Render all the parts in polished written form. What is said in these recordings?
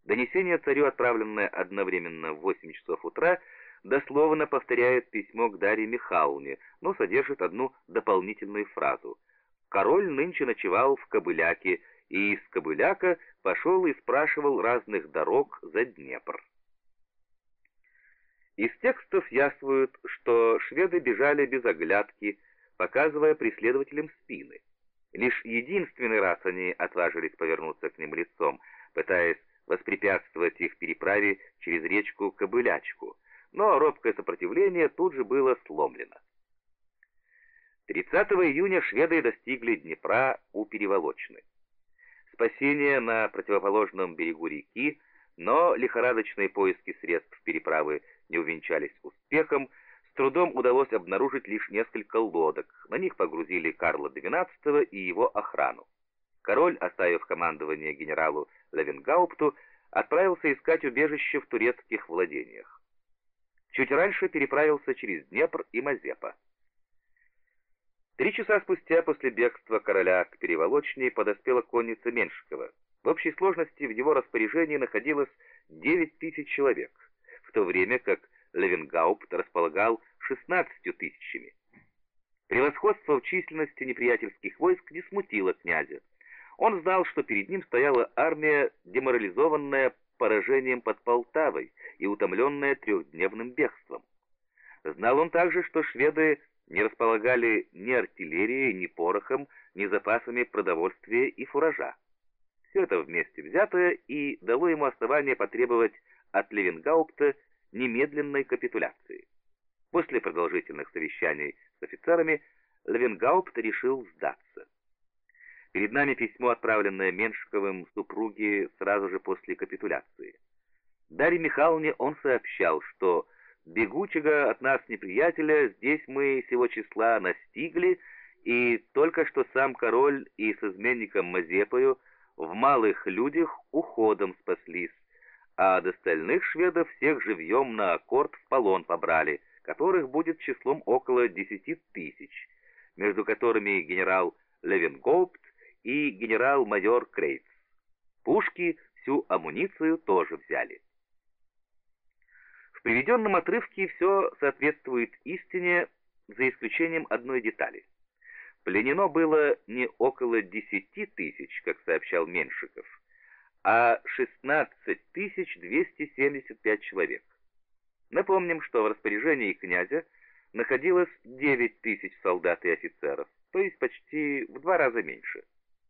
Донесение царю, отправленное одновременно в 8 часов утра, дословно повторяет письмо к Дарье Михайловне, но содержит одну дополнительную фразу. Король нынче ночевал в Кобыляке, и из Кобыляка пошел и спрашивал разных дорог за Днепр. Из текстов яствует, что шведы бежали без оглядки, показывая преследователям спины. Лишь единственный раз они отважились повернуться к ним лицом, пытаясь воспрепятствовать их переправе через речку Кобылячку, но робкое сопротивление тут же было сломлено. 30 июня шведы достигли Днепра у Переволочны. Спасение на противоположном берегу реки, но лихорадочные поиски средств переправы не увенчались успехом, с трудом удалось обнаружить лишь несколько лодок, на них погрузили Карла XII и его охрану. Король, оставив командование генералу Левенгаупту, отправился искать убежище в турецких владениях. Чуть раньше переправился через Днепр и Мазепа. 3 часа спустя после бегства короля к Переволочне подоспела конница Меншикова. В общей сложности в его распоряжении находилось 9000 человек, в то время как Левенгаупт располагал 16 тысячами. Превосходство в численности неприятельских войск не смутило князя. Он знал, что перед ним стояла армия, деморализованная поражением под Полтавой и утомленная трехдневным бегством. Знал он также, что шведы не располагали ни артиллерией, ни порохом, ни запасами продовольствия и фуража. Все это вместе взятое и дало ему основание потребовать от Левенгаупта немедленной капитуляции. После продолжительных совещаний с офицерами Левенгаупт решил сдаться. Перед нами письмо, отправленное Меншиковым супруге сразу же после капитуляции. Дарье Михайловне он сообщал, что бегучего от нас неприятеля здесь мы сего числа настигли, и только что сам король и с изменником Мазепою в малых людях уходом спаслись, а от остальных шведов всех живьем на аккорд в полон побрали, которых будет числом около 10 000, между которыми генерал Левенгаупт и генерал-майор Крейц. Пушки, всю амуницию тоже взяли. В приведенном отрывке все соответствует истине, за исключением одной детали. Пленено было не около 10 000, как сообщал Меншиков, а 16 275 человек. Напомним, что в распоряжении князя находилось 9 000 солдат и офицеров, то есть почти в 2 раза меньше.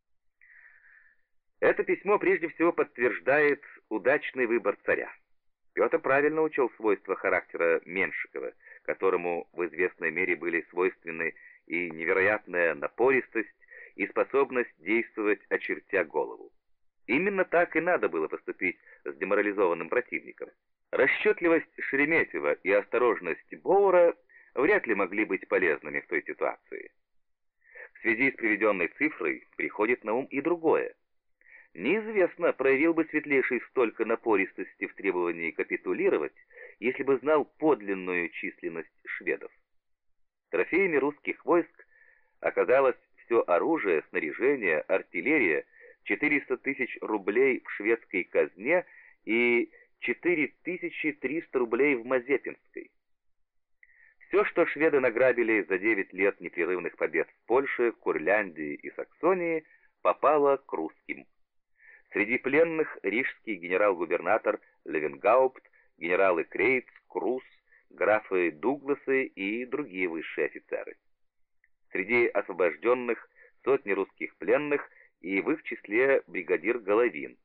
Это письмо прежде всего подтверждает удачный выбор царя. Петр правильно учел свойства характера Меншикова, которому в известной мере были свойственны и невероятная напористость, и способность действовать, очертя голову. Именно так и надо было поступить с деморализованным противником. Расчетливость Шереметьева и осторожность Боура вряд ли могли быть полезными в той ситуации. В связи с приведенной цифрой приходит на ум и другое. Неизвестно, проявил бы Светлейший столько напористости в требовании капитулировать, если бы знал подлинную численность шведов. Трофеями русских войск оказалось все оружие, снаряжение, артиллерия, 400 000 рублей в шведской казне и 4300 рублей в Мазепинской. Все, что шведы награбили за 9 лет непрерывных побед в Польше, Курляндии и Саксонии, попало к русским. Среди пленных рижский генерал-губернатор Левенгаупт, генералы Крейц, Крус, графы Дугласы и другие высшие офицеры. Среди освобожденных сотни русских пленных и в их числе бригадир Головин.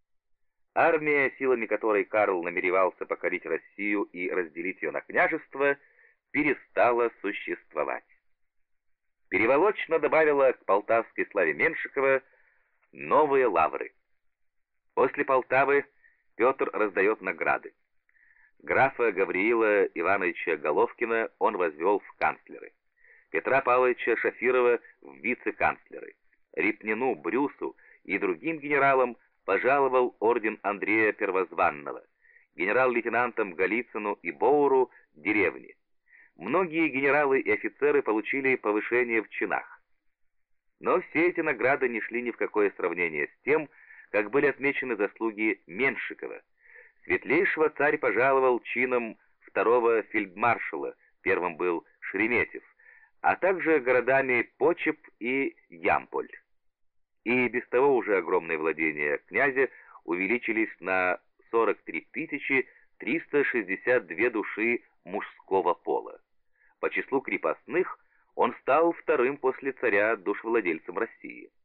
Армия, силами которой Карл намеревался покорить Россию и разделить ее на княжества, перестала существовать. Переволочна добавила к полтавской славе Меншикова новые лавры. После Полтавы Петр раздает награды. Графа Гавриила Ивановича Головкина он возвел в канцлеры, Петра Павловича Шафирова в вице-канцлеры, Репнину, Брюсу и другим генералам пожаловал орден Андрея Первозванного, генерал-лейтенантам Голицыну и Боуру деревни. Многие генералы и офицеры получили повышение в чинах. Но все эти награды не шли ни в какое сравнение с тем, как были отмечены заслуги Меншикова. Светлейшего царь пожаловал чином второго фельдмаршала, первым был Шереметьев, а также городами Почеп и Ямполь. И без того уже огромные владения князя увеличились на 43 362 души мужского пола. По числу крепостных он стал вторым после царя душевладельцем России.